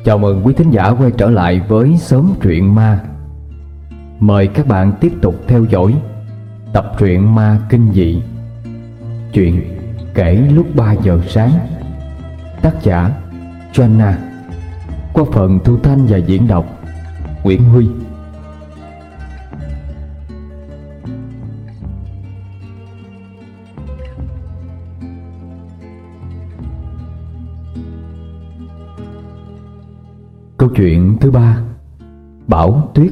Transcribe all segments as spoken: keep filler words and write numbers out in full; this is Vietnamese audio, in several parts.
Chào mừng quý thính giả quay trở lại với Xóm Truyện Ma. Mời các bạn tiếp tục theo dõi tập truyện ma kinh dị, chuyện kể lúc ba giờ sáng. Tác giả Joanna, qua phần thu thanh và diễn đọc Nguyễn Huy. Câu chuyện thứ ba, Bão Tuyết.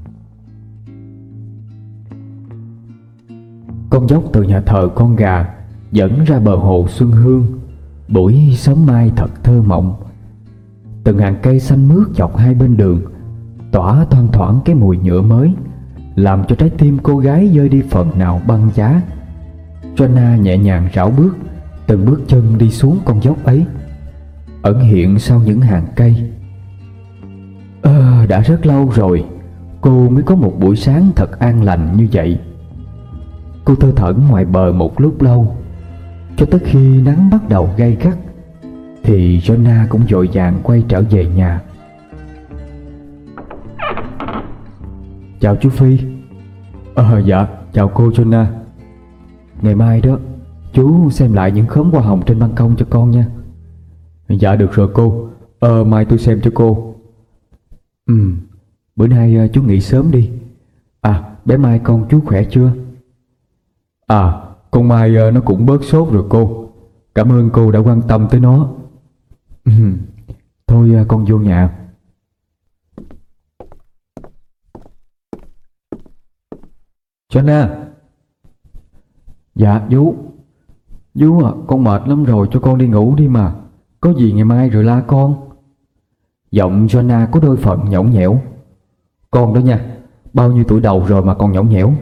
Con dốc từ nhà thờ con gà dẫn ra bờ hồ Xuân Hương. Buổi sớm mai thật thơ mộng. Từng hàng cây xanh mướt dọc hai bên đường tỏa thoang thoảng cái mùi nhựa mới, làm cho trái tim cô gái rơi đi phần nào băng giá. Joanna nhẹ nhàng rảo bước, từng bước chân đi xuống con dốc ấy, ẩn hiện sau những hàng cây. À, đã rất lâu rồi cô mới có một buổi sáng thật an lành như vậy. Cô thơ thẩn ngoài bờ một lúc lâu, cho tới khi nắng bắt đầu gay gắt thì Joanna cũng vội vàng quay trở về nhà. Chào chú Phi. Ờ dạ, chào cô Joanna. Ngày mai đó chú xem lại những khóm hoa hồng trên ban công cho con nha. Dạ được rồi cô. Ờ mai tôi xem cho cô. Ừ, bữa nay chú nghỉ sớm đi. À, bé Mai con chú khỏe chưa? À, con Mai nó cũng bớt sốt rồi cô. Cảm ơn cô đã quan tâm tới nó. Ừ, thôi con vô nhà. Joanna. Dạ chú. Chú à, con mệt lắm rồi, cho con đi ngủ đi mà. Có gì ngày mai rồi la con. Giọng Joanna có đôi phần nhõng nhẽo. Con đó nha, bao nhiêu tuổi đầu rồi mà còn nhõng nhẽo.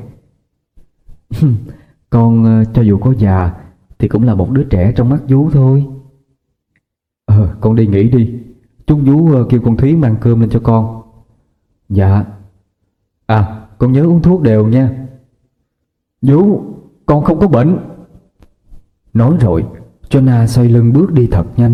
Con cho dù có già thì cũng là một đứa trẻ trong mắt vú thôi. Ờ, con đi nghỉ đi. Chú vú kêu con Thúy mang cơm lên cho con. Dạ. À, con nhớ uống thuốc đều nha. Vú, con không có bệnh. Nói rồi Joanna xoay lưng bước đi thật nhanh.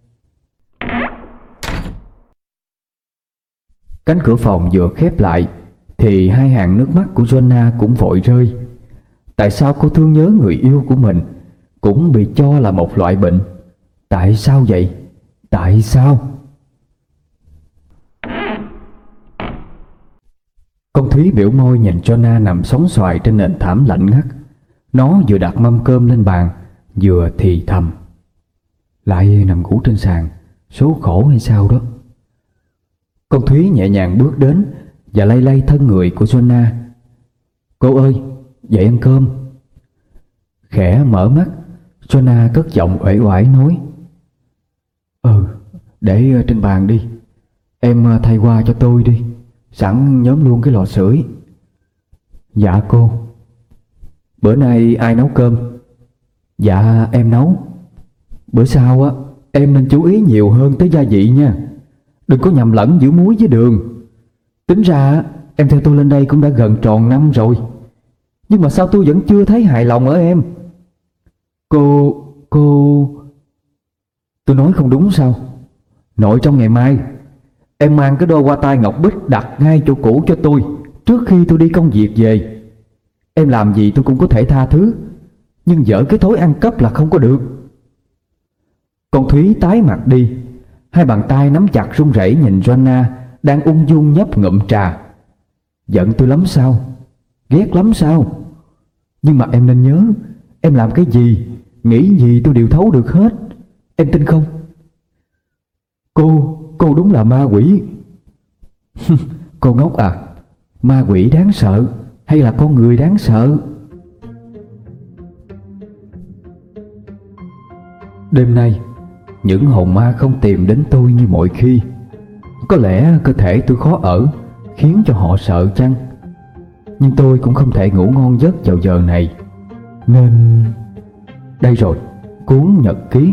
Cánh cửa phòng vừa khép lại thì hai hàng nước mắt của Joanna cũng vội rơi. Tại sao cô thương nhớ người yêu của mình cũng bị cho là một loại bệnh? Tại sao vậy? Tại sao? Con Thúy biểu môi nhìn Joanna nằm sóng xoài trên nền thảm lạnh ngắt. Nó vừa đặt mâm cơm lên bàn, vừa thì thầm. Lại nằm ngủ trên sàn, số khổ hay sao đó. Con Thúy nhẹ nhàng bước đến và lay lay thân người của Joanna. Cô ơi, dậy ăn cơm. Khẽ mở mắt, Joanna cất giọng uể oải nói. Ừ, để trên bàn đi. Em thay qua cho tôi đi, sẵn nhóm luôn cái lò sưởi. Dạ cô. Bữa nay ai nấu cơm? Dạ em nấu. Bữa sau á, em nên chú ý nhiều hơn tới gia vị nha. Đừng có nhầm lẫn giữa muối với đường. Tính ra em theo tôi lên đây cũng đã gần tròn năm rồi, nhưng mà sao tôi vẫn chưa thấy hài lòng ở em? Cô... cô... Tôi nói không đúng sao? Nội trong ngày mai em mang cái đôi hoa tai ngọc bích đặt ngay chỗ cũ cho tôi trước khi tôi đi công việc về. Em làm gì tôi cũng có thể tha thứ, nhưng dở cái thói ăn cắp là không có được. Con Thúy tái mặt đi, hai bàn tay nắm chặt run rẩy nhìn Joanna đang ung dung nhấp ngụm trà. Giận tôi lắm sao? Ghét lắm sao? Nhưng mà em nên nhớ, em làm cái gì, nghĩ gì tôi đều thấu được hết. Em tin không? Cô, cô đúng là ma quỷ. Cô ngốc à, ma quỷ đáng sợ hay là con người đáng sợ? Đêm nay những hồn ma không tìm đến tôi như mọi khi. Có lẽ cơ thể tôi khó ở khiến cho họ sợ chăng? Nhưng tôi cũng không thể ngủ ngon giấc vào giờ này, nên... Đây rồi, cuốn nhật ký.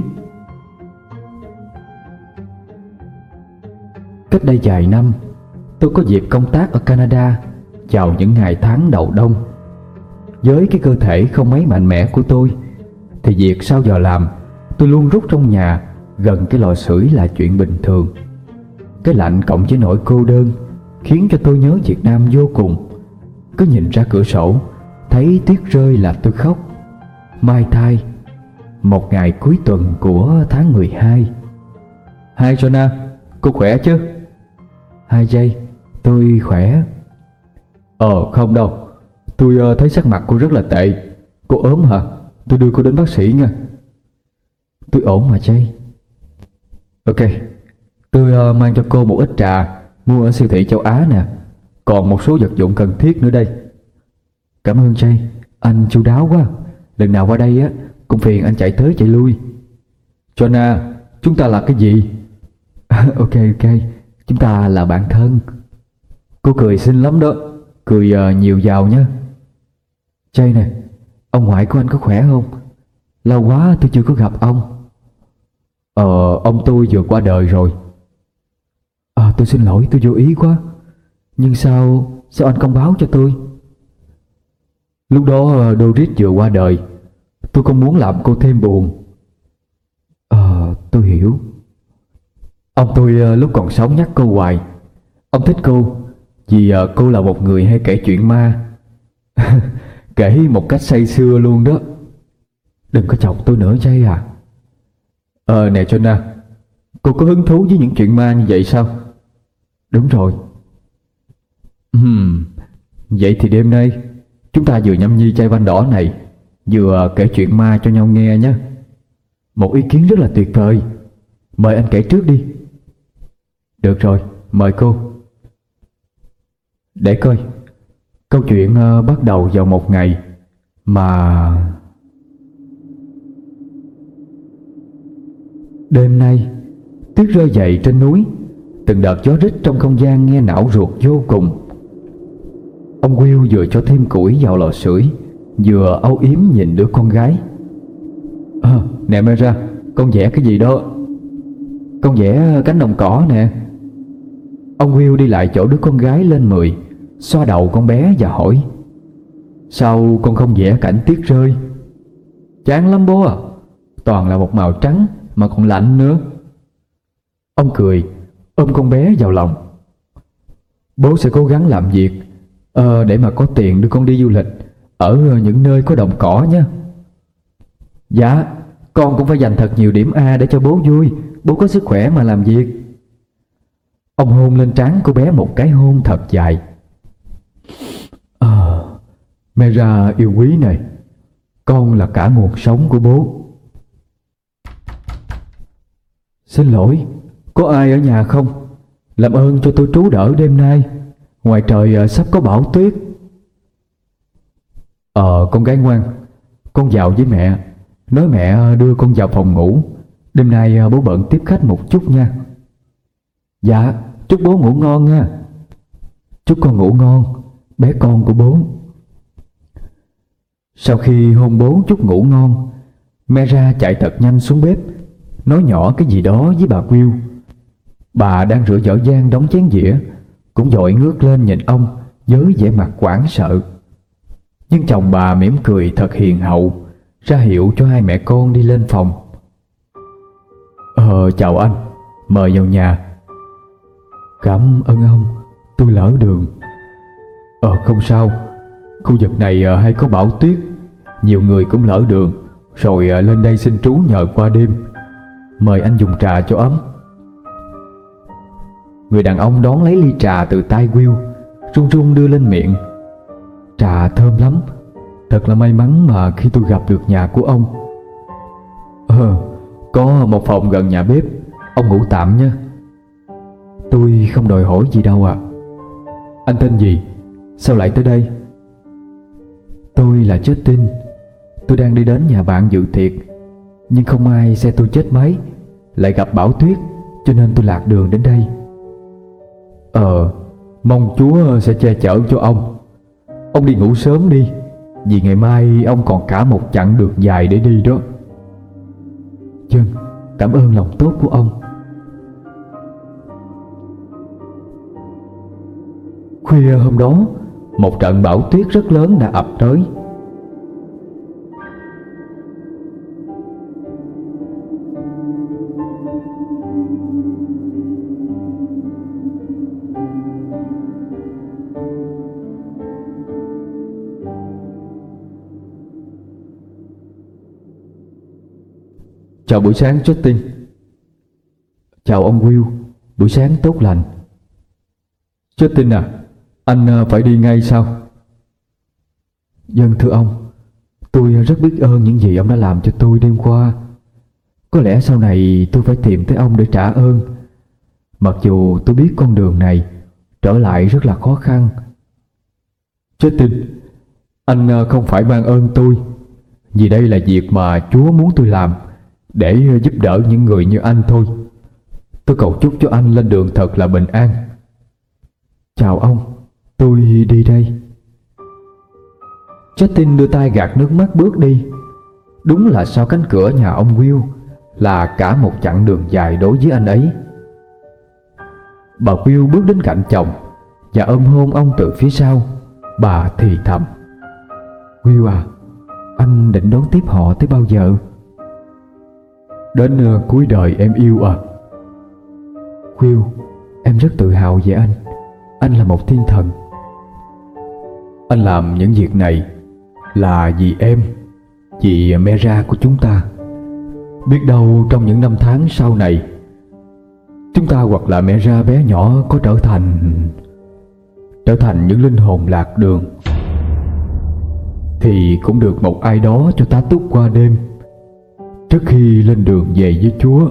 Cách đây vài năm, tôi có dịp công tác ở Canada vào những ngày tháng đầu đông. Với cái cơ thể không mấy mạnh mẽ của tôi thì việc sau giờ làm tôi luôn rút trong nhà gần cái lò sưởi là chuyện bình thường. Cái lạnh cộng với nỗi cô đơn khiến cho tôi nhớ Việt Nam vô cùng. Cứ nhìn ra cửa sổ, thấy tuyết rơi là tôi khóc. Mai thai, một ngày cuối tuần của tháng mười hai. Hai Jonah, cô khỏe chứ? Hai giây, tôi khỏe. Ờ không đâu, tôi uh, thấy sắc mặt cô rất là tệ. Cô ốm hả? Tôi đưa cô đến bác sĩ nha. Tôi ổn mà Jay. Ok, tôi uh, mang cho cô một ít trà mua ở siêu thị châu Á nè. Còn một số vật dụng cần thiết nữa đây. Cảm ơn Jay, anh chu đáo quá. Lần nào qua đây á cũng phiền anh chạy tới chạy lui. Jonah, chúng ta là cái gì? Ok ok, chúng ta là bạn thân. Cô cười xinh lắm đó. Cười uh, nhiều vào nhé. Jay nè, ông ngoại của anh có khỏe không? Lâu quá tôi chưa có gặp ông. Ờ, ông tôi vừa qua đời rồi. À, tôi xin lỗi, tôi vô ý quá. Nhưng sao, sao anh không báo cho tôi? Lúc đó Doris vừa qua đời. Tôi không muốn làm cô thêm buồn. Ờ, tôi hiểu. Ông tôi lúc còn sống nhắc cô hoài. Ông thích cô vì cô là một người hay kể chuyện ma. Kể một cách say sưa luôn đó. Đừng có chọc tôi nữa Jay à. Ờ nè Jonah, cô có hứng thú với những chuyện ma như vậy sao? Đúng rồi. Hmm, vậy thì đêm nay chúng ta vừa nhâm nhi chai vang đỏ này, vừa kể chuyện ma cho nhau nghe nhé. Một ý kiến rất là tuyệt vời. Mời anh kể trước đi. Được rồi, mời cô. Để coi. Câu chuyện uh, bắt đầu vào một ngày mà... Đêm nay, tuyết rơi dày trên núi. Từng đợt gió rít trong không gian nghe não ruột vô cùng. Ông Will vừa cho thêm củi vào lò sưởi, vừa âu yếm nhìn đứa con gái. À, nè Mera, con vẽ cái gì đó? Con vẽ cánh đồng cỏ nè. Ông Will đi lại chỗ đứa con gái lên mười, xoa đầu con bé và hỏi: Sao con không vẽ cảnh tuyết rơi? Chán lắm bố à, toàn là một màu trắng mà còn lạnh nữa. Ông cười, ôm con bé vào lòng. Bố sẽ cố gắng làm việc ờ, để mà có tiền đưa con đi du lịch ở những nơi có đồng cỏ nhé. Dạ, con cũng phải dành thật nhiều điểm A để cho bố vui. Bố có sức khỏe mà làm việc. Ông hôn lên trán cô bé một cái hôn thật dài. À, Mera yêu quý này, con là cả nguồn sống của bố. Xin lỗi, có ai ở nhà không? Làm ơn cho tôi trú đỡ đêm nay. Ngoài trời sắp có bão tuyết. Ờ con gái ngoan, con vào với mẹ. Nói mẹ đưa con vào phòng ngủ. Đêm nay bố bận tiếp khách một chút nha. Dạ, chúc bố ngủ ngon nha. Chúc con ngủ ngon, bé con của bố. Sau khi hôn bố chúc ngủ ngon, Mera chạy thật nhanh xuống bếp, nói nhỏ cái gì đó với bà Will. Bà đang rửa dở dang đóng chén dĩa, cũng vội ngước lên nhìn ông với vẻ mặt hoảng sợ. Nhưng chồng bà mỉm cười thật hiền hậu, ra hiệu cho hai mẹ con đi lên phòng. Ờ chào anh, mời vào nhà. Cảm ơn ông, tôi lỡ đường. Ờ không sao, khu vực này hay có bão tuyết, nhiều người cũng lỡ đường rồi lên đây xin trú nhờ qua đêm. Mời anh dùng trà cho ấm. Người đàn ông đón lấy ly trà từ tay Will, run run đưa lên miệng. Trà thơm lắm. Thật là may mắn mà khi tôi gặp được nhà của ông. Ờ, có một phòng gần nhà bếp, ông ngủ tạm nhé. Tôi không đòi hỏi gì đâu ạ. À. Anh tên gì? Sao lại tới đây? Tôi là Justin. Tôi đang đi đến nhà bạn dự tiệc, nhưng không ai xe tôi chết máy, lại gặp bão tuyết, cho nên tôi lạc đường đến đây. Ờ, mong Chúa sẽ che chở cho ông. Ông đi ngủ sớm đi, vì ngày mai ông còn cả một chặng đường dài để đi đó. Vâng, cảm ơn lòng tốt của ông. Khuya hôm đó, một trận bão tuyết rất lớn đã ập tới. Chào buổi sáng Justin. Chào ông Will, buổi sáng tốt lành. Justin à, anh phải đi ngay sao? Vâng thưa ông, tôi rất biết ơn những gì ông đã làm cho tôi đêm qua. Có lẽ sau này tôi phải tìm tới ông để trả ơn. Mặc dù tôi biết con đường này trở lại rất là khó khăn. Justin, anh không phải mang ơn tôi, vì đây là việc mà Chúa muốn tôi làm để giúp đỡ những người như anh thôi. Tôi cầu chúc cho anh lên đường thật là bình an. Chào ông, tôi đi đây. Justin đưa tay gạt nước mắt bước đi. Đúng là sau cánh cửa nhà ông Will là cả một chặng đường dài đối với anh ấy. Bà Will bước đến cạnh chồng và ôm hôn ông từ phía sau. Bà thì thầm: Will à, anh định đón tiếp họ tới bao giờ? Đến uh, cuối đời em yêu à. Will, em rất tự hào về anh. Anh là một thiên thần. Anh làm những việc này là vì em, vì Mera của chúng ta. Biết đâu trong những năm tháng sau này, chúng ta hoặc là Mera bé nhỏ có trở thành Trở thành những linh hồn lạc đường, thì cũng được một ai đó cho tá túc qua đêm trước khi lên đường về với Chúa.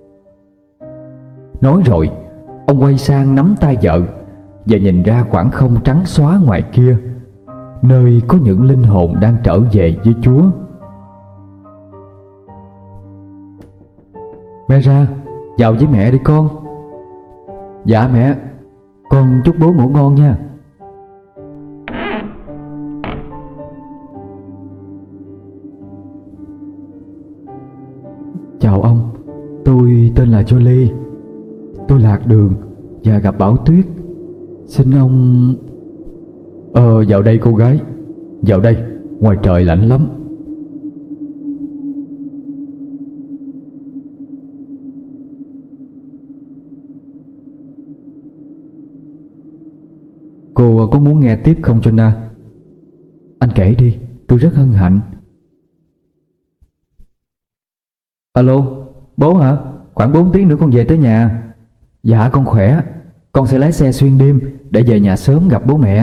Nói rồi, ông quay sang nắm tay vợ và nhìn ra khoảng không trắng xóa ngoài kia, nơi có những linh hồn đang trở về với Chúa. Mera, vào với mẹ đi con. Dạ mẹ, con chúc bố ngủ ngon nha. Chào ông, tôi tên là Jolie. Tôi lạc đường và gặp bão tuyết. Xin ông... Ờ, vào đây cô gái. Vào đây, ngoài trời lạnh lắm. Cô có muốn nghe tiếp không Jonah? Anh kể đi, tôi rất hân hạnh. Alo, bố hả? Khoảng bốn tiếng nữa con về tới nhà. Dạ con khỏe. Con sẽ lái xe xuyên đêm để về nhà sớm gặp bố mẹ.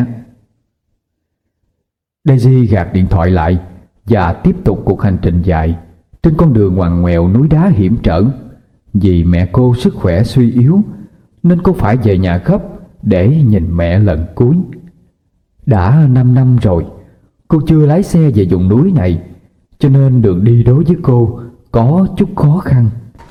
Daisy gạt điện thoại lại và tiếp tục cuộc hành trình dài trên con đường ngoằn ngoèo núi đá hiểm trở. Vì mẹ cô sức khỏe suy yếu nên cô phải về nhà gấp để nhìn mẹ lần cuối. Đã năm năm rồi cô chưa lái xe về vùng núi này, cho nên đường đi đối với cô có chút khó khăn.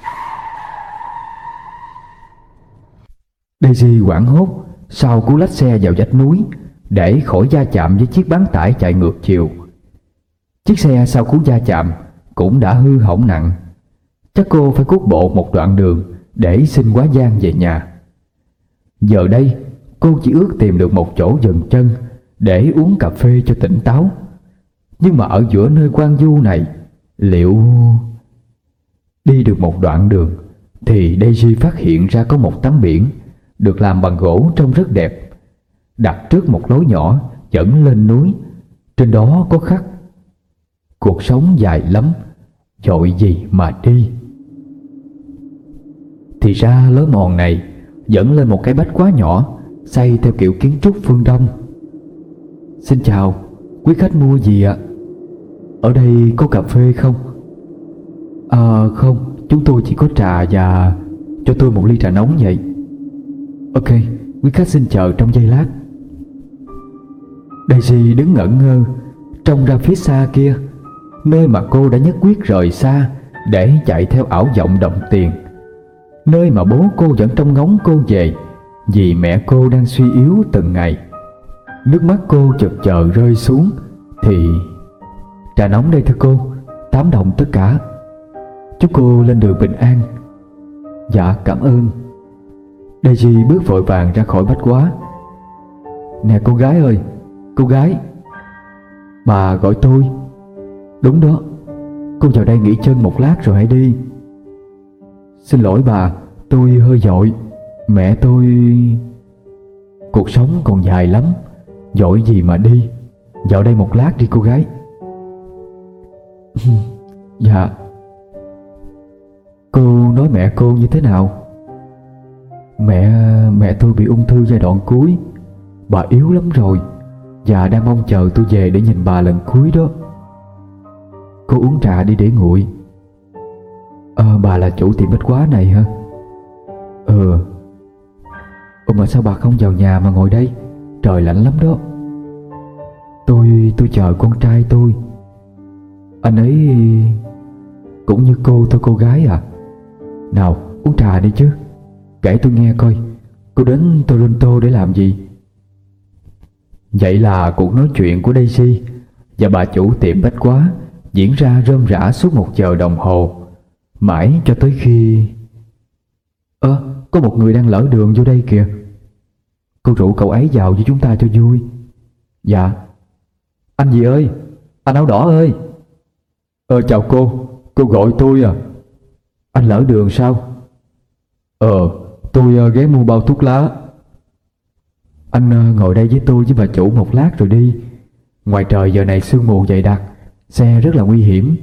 Daisy hoảng hốt sau cú lách xe vào vách núi để khỏi va chạm với chiếc bán tải chạy ngược chiều. Chiếc xe sau cú va chạm cũng đã hư hỏng nặng. Chắc cô phải cuốc bộ một đoạn đường để xin quá giang về nhà. Giờ đây cô chỉ ước tìm được một chỗ dừng chân để uống cà phê cho tỉnh táo. Nhưng mà ở giữa nơi hoang vu này, liệu... Đi được một đoạn đường thì Daisy phát hiện ra có một tấm biển được làm bằng gỗ trông rất đẹp, đặt trước một lối nhỏ dẫn lên núi. Trên đó có khắc: cuộc sống dài lắm, vội gì mà đi. Thì ra lối mòn này dẫn lên một cái bách quá nhỏ, xây theo kiểu kiến trúc phương Đông. Xin chào, quý khách mua gì ạ? Ở đây có cà phê không? À không, chúng tôi chỉ có trà và... Cho tôi một ly trà nóng vậy. Ok, quý khách xin chờ trong giây lát. Daisy đứng ngẩn ngơ trông ra phía xa kia, nơi mà cô đã nhất quyết rời xa để chạy theo ảo vọng đồng tiền, nơi mà bố cô vẫn trông ngóng cô về vì mẹ cô đang suy yếu từng ngày. Nước mắt cô chực chờ rơi xuống. Thì... Trà nóng đây thưa cô, tám đồng tất cả. Chúc cô lên đường bình an. Dạ cảm ơn. Daisy bước vội vàng ra khỏi bách quá. Nè cô gái ơi, cô gái. Bà gọi tôi. Đúng đó, cô vào đây nghỉ chân một lát rồi hãy đi. Xin lỗi bà, tôi hơi vội. Mẹ tôi... Cuộc sống còn dài lắm, vội gì mà đi. Vào đây một lát đi cô gái. Dạ. nói mẹ cô như thế nào? Mẹ mẹ tôi bị ung thư giai đoạn cuối. Bà yếu lắm rồi, và đang mong chờ tôi về để nhìn bà lần cuối đó. Cô uống trà đi để nguội. Ờ bà là chủ tiệm bách hóa này hả? Ừ. Ủa mà sao bà không vào nhà mà ngồi đây? Trời lạnh lắm đó. Tôi tôi chờ con trai tôi. Anh ấy cũng như cô thôi cô gái à. Nào uống trà đi chứ. Kể tôi nghe coi, cô đến Toronto để làm gì? Vậy là cuộc nói chuyện của Daisy và bà chủ tiệm bách hóa diễn ra rơm rả suốt một giờ đồng hồ, mãi cho tới khi... Ơ, à, có một người đang lỡ đường vô đây kìa. Cô rủ cậu ấy vào với chúng ta cho vui. Dạ. Anh gì ơi, anh áo đỏ ơi. Ờ chào cô, cô gọi tôi à? Anh lỡ đường sao? Ờ, tôi uh, ghé mua bao thuốc lá. Anh uh, ngồi đây với tôi với bà chủ một lát rồi đi. Ngoài trời giờ này sương mù dày đặc, xe rất là nguy hiểm.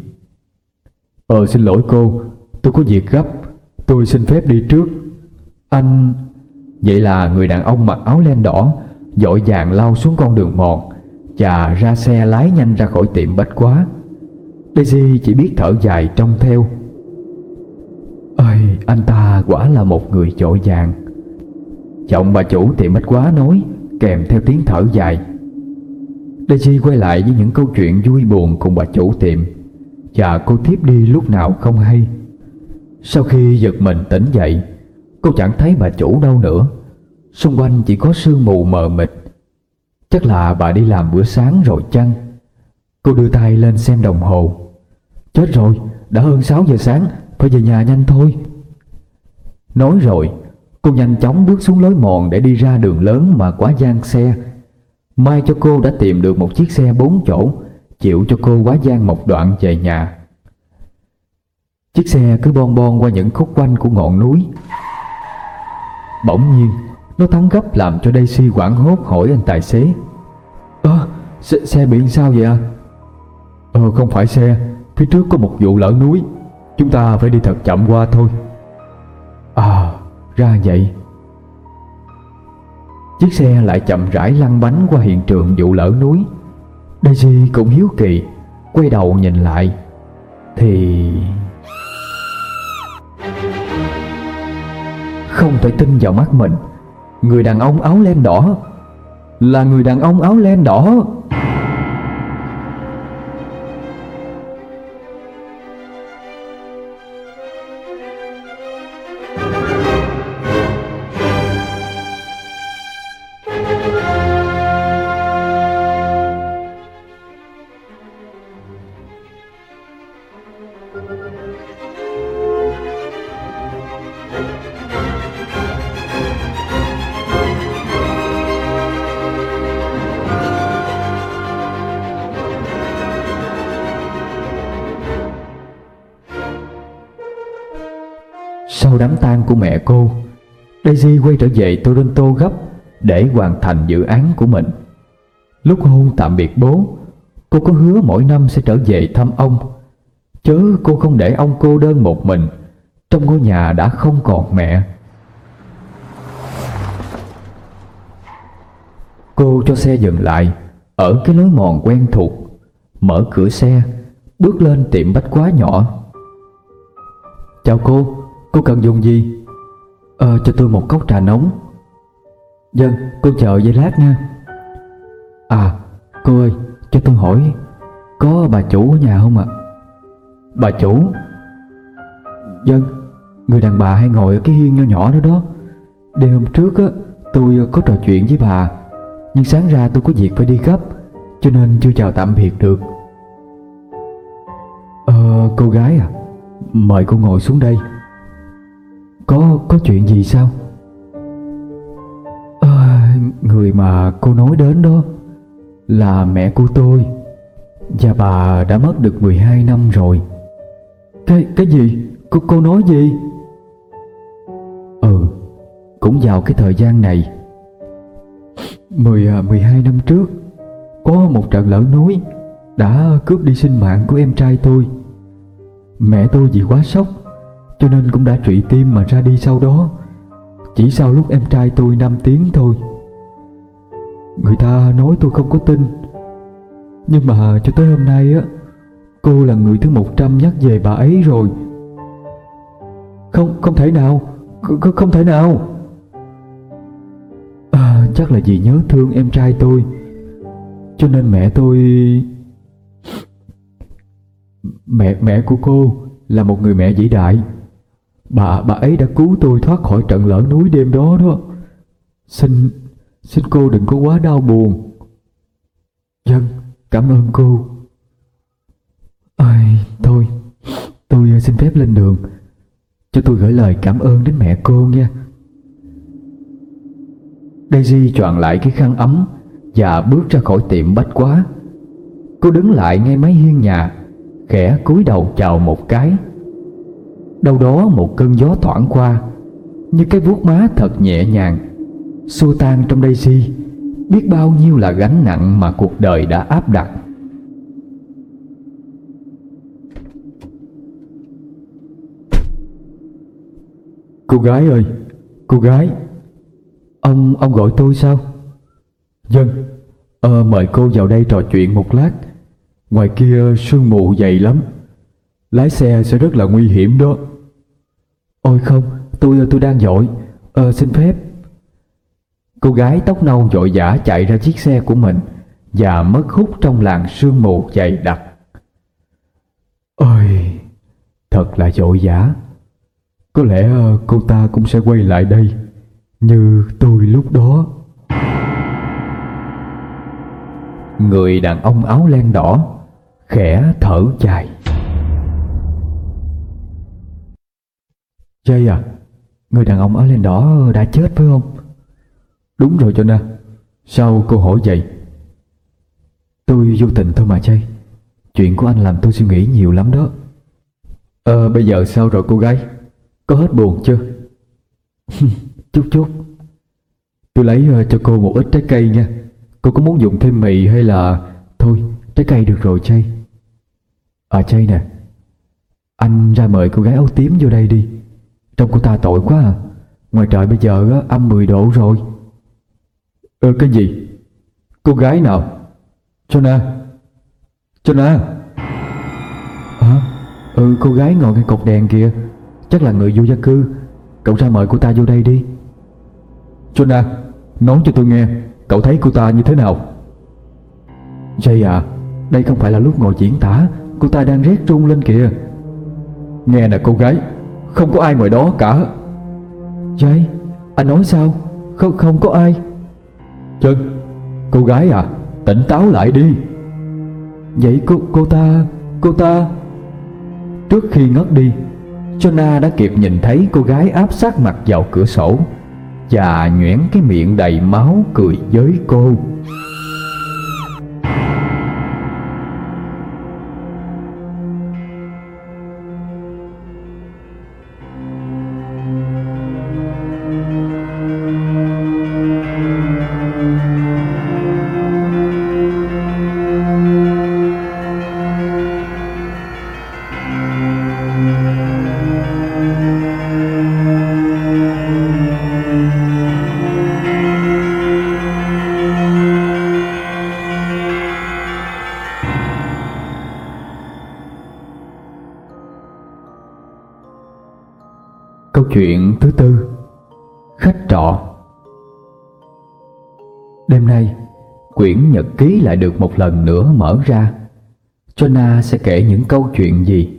Ờ xin lỗi cô, tôi có việc gấp, tôi xin phép đi trước. Anh... Vậy là người đàn ông mặc áo len đỏ vội vàng lao xuống con đường mòn và ra xe lái nhanh ra khỏi tiệm bách hóa. Daisy chỉ biết thở dài trông theo. Ơi, anh ta quả là một người vội vàng. Giọng bà chủ tiệm bách hóa nói kèm theo tiếng thở dài. Daisy quay lại với những câu chuyện vui buồn cùng bà chủ tiệm, và cô thiếp đi lúc nào không hay. Sau khi giật mình tỉnh dậy, cô chẳng thấy bà chủ đâu nữa. Xung quanh chỉ có sương mù mờ mịt. Chắc là bà đi làm bữa sáng rồi chăng? Cô đưa tay lên xem đồng hồ. Chết rồi, đã hơn sáu giờ sáng, phải về nhà nhanh thôi. Nói rồi, cô nhanh chóng bước xuống lối mòn để đi ra đường lớn mà quá gian xe. May cho cô đã tìm được một chiếc xe bốn chỗ chịu cho cô quá gian một đoạn về nhà. Chiếc xe cứ bon bon qua những khúc quanh của ngọn núi. Bỗng nhiên nó thắng gấp làm cho Daisy hoảng hốt hỏi anh tài xế. Ơ, à, xe, xe bị sao vậy à? Ờ không phải xe, phía trước có một vụ lở núi, chúng ta phải đi thật chậm qua thôi. À, ra vậy. Chiếc xe lại chậm rãi lăn bánh qua hiện trường vụ lở núi. Daisy cũng hiếu kỳ quay đầu nhìn lại thì... Không thể tin vào mắt mình, người đàn ông áo len đỏ là người đàn ông áo len đỏ. Sau đám tang của mẹ cô, Daisy quay trở về Toronto gấp để hoàn thành dự án của mình. Lúc hôn tạm biệt bố, cô có hứa mỗi năm sẽ trở về thăm ông, chớ cô không để ông cô đơn một mình trong ngôi nhà đã không còn mẹ. Cô cho xe dừng lại ở cái lối mòn quen thuộc, mở cửa xe, bước lên tiệm bách hóa nhỏ. Chào cô, cô cần dùng gì? Ờ, cho tôi một cốc trà nóng. Vâng, cô chờ giây lát nha. À, cô ơi, cho tôi hỏi, có bà chủ ở nhà không ạ? Bà chủ? Vâng, người đàn bà hay ngồi ở cái hiên nho nhỏ đó đó. Đêm hôm trước á, tôi có trò chuyện với bà, nhưng sáng ra tôi có việc phải đi gấp, cho nên chưa chào tạm biệt được. Ờ, cô gái à, mời cô ngồi xuống đây. Có có chuyện gì sao? À, người mà cô nói đến đó là mẹ của tôi, và bà đã mất được mười hai năm rồi. Cái cái gì? Cô cô nói gì? Ừ, cũng vào cái thời gian này, mười mười hai năm trước, có một trận lở núi đã cướp đi sinh mạng của em trai tôi. Mẹ tôi vì quá sốc cho nên cũng đã trụy tim mà ra đi sau đó, chỉ sau lúc em trai tôi năm tiếng thôi. Người ta nói tôi không có tin, nhưng mà cho tới hôm nay á, cô là người thứ một trăm nhắc về bà ấy rồi. Không, không thể nào, không, không thể nào. À, chắc là vì nhớ thương em trai tôi, cho nên mẹ tôi... Mẹ mẹ của cô là một người mẹ vĩ đại. Bà bà ấy đã cứu tôi thoát khỏi trận lở núi đêm đó đó. Xin Xin cô đừng có quá đau buồn. Vâng, cảm ơn cô. Ai, thôi, tôi xin phép lên đường. Cho tôi gửi lời cảm ơn đến mẹ cô nha. Daisy choàng lại cái khăn ấm và bước ra khỏi tiệm bách hóa. Cô đứng lại ngay mái hiên nhà, khẽ cúi đầu chào một cái. Đâu đó một cơn gió thoảng qua, như cái vuốt má thật nhẹ nhàng, xua tan trong Daisy biết bao nhiêu là gánh nặng mà cuộc đời đã áp đặt. Cô gái ơi, cô gái. Ông, ông gọi tôi sao? Vâng, ờ, mời cô vào đây trò chuyện một lát. Ngoài kia sương mù dày lắm, lái xe sẽ rất là nguy hiểm đó. Ôi không, tôi tôi đang vội, ờ, xin phép. Cô gái tóc nâu vội vã chạy ra chiếc xe của mình và mất hút trong làn sương mù dày đặc. Ôi, thật là vội vã. Có lẽ cô ta cũng sẽ quay lại đây như tôi lúc đó. Người đàn ông áo len đỏ khẽ thở dài. Jay à, người đàn ông áo len đỏ đã chết phải không? Đúng rồi Jonah. Sao cô hỏi vậy? Tôi vô tình thôi mà Jay. Chuyện của anh làm tôi suy nghĩ nhiều lắm đó. Ờ, bây giờ sao rồi cô gái? Có hết buồn chưa? Chút chút. Tôi lấy uh, cho cô một ít trái cây nha. Cô có muốn dùng thêm mì hay là... Thôi, trái cây được rồi Jay. À Jay nè, anh ra mời cô gái áo tím vô đây đi. Trông cô ta tội quá à. Ngoài trời bây giờ á, âm mười độ rồi. Ờ cái gì? Cô gái nào? Jonah. Jonah. Hả? Ừ, cô gái ngồi ngay cột đèn kìa, chắc là người vô gia cư. Cậu ra mời cô ta vô đây đi. Jonah, nói cho tôi nghe, cậu thấy cô ta như thế nào? Jay à, đây không phải là lúc ngồi diễn tả. Cô ta đang rét run lên kìa. Nghe nè cô gái, không có ai ngoài đó cả. Jay, anh nói sao? Không, không có ai. Chân, cô gái à, tỉnh táo lại đi. Vậy cô, cô ta, cô ta... Trước khi ngất đi, Jonah đã kịp nhìn thấy cô gái áp sát mặt vào cửa sổ và nhoẻn cái miệng đầy máu cười với cô. Câu chuyện thứ tư, khách trọ. Đêm nay, quyển nhật ký lại được một lần nữa mở ra. Jonah sẽ kể những câu chuyện gì?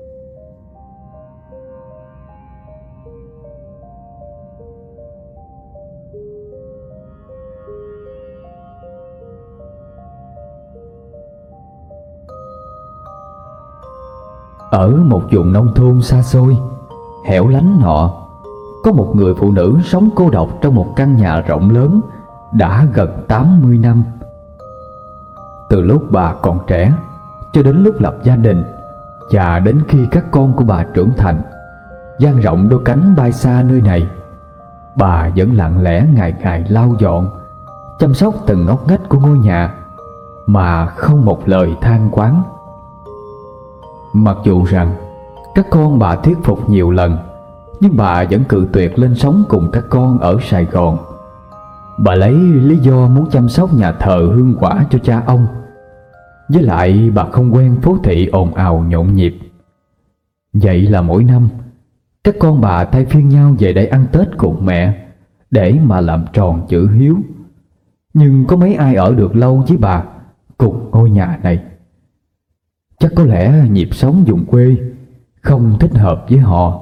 Ở một vùng nông thôn xa xôi, hẻo lánh nọ, có một người phụ nữ sống cô độc trong một căn nhà rộng lớn đã gần tám mươi năm. Từ lúc bà còn trẻ cho đến lúc lập gia đình, và đến khi các con của bà trưởng thành, dang rộng đôi cánh bay xa nơi này, bà vẫn lặng lẽ ngày ngày lau dọn, chăm sóc từng ngóc ngách của ngôi nhà mà không một lời than oán. Mặc dù rằng Các con bà thuyết phục nhiều lần, nhưng bà vẫn cự tuyệt lên sống cùng các con ở Sài Gòn. Bà lấy lý do muốn chăm sóc nhà thờ hương quả cho cha ông. Với lại bà không quen phố thị ồn ào nhộn nhịp. Vậy là mỗi năm các con bà thay phiên nhau về đây ăn Tết cùng mẹ, để mà làm tròn chữ hiếu. Nhưng có mấy ai ở được lâu với bà cùng ngôi nhà này. Chắc có lẽ nhịp sống vùng quê không thích hợp với họ.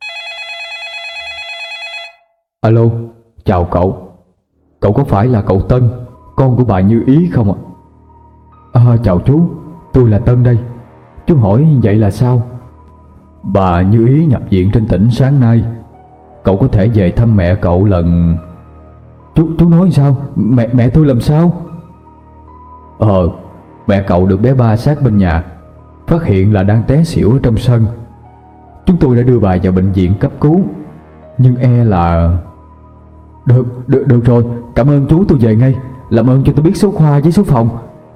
Alo, chào cậu. Cậu có phải là cậu Tân, con của bà Như Ý không ạ? À, chào chú, tôi là Tân đây. Chú hỏi vậy là sao? Bà Như Ý nhập viện trên tỉnh sáng nay. Cậu có thể về thăm mẹ cậu lần... Chú chú nói sao? Mẹ mẹ tôi làm sao? Ờ, mẹ cậu được bé Ba sát bên nhà, phát hiện là đang té xỉu ở trong sân. Chúng tôi đã đưa bà vào bệnh viện cấp cứu, nhưng e là... Được, được, được rồi, cảm ơn chú, tôi về ngay. Làm ơn cho tôi biết số khoa với số phòng.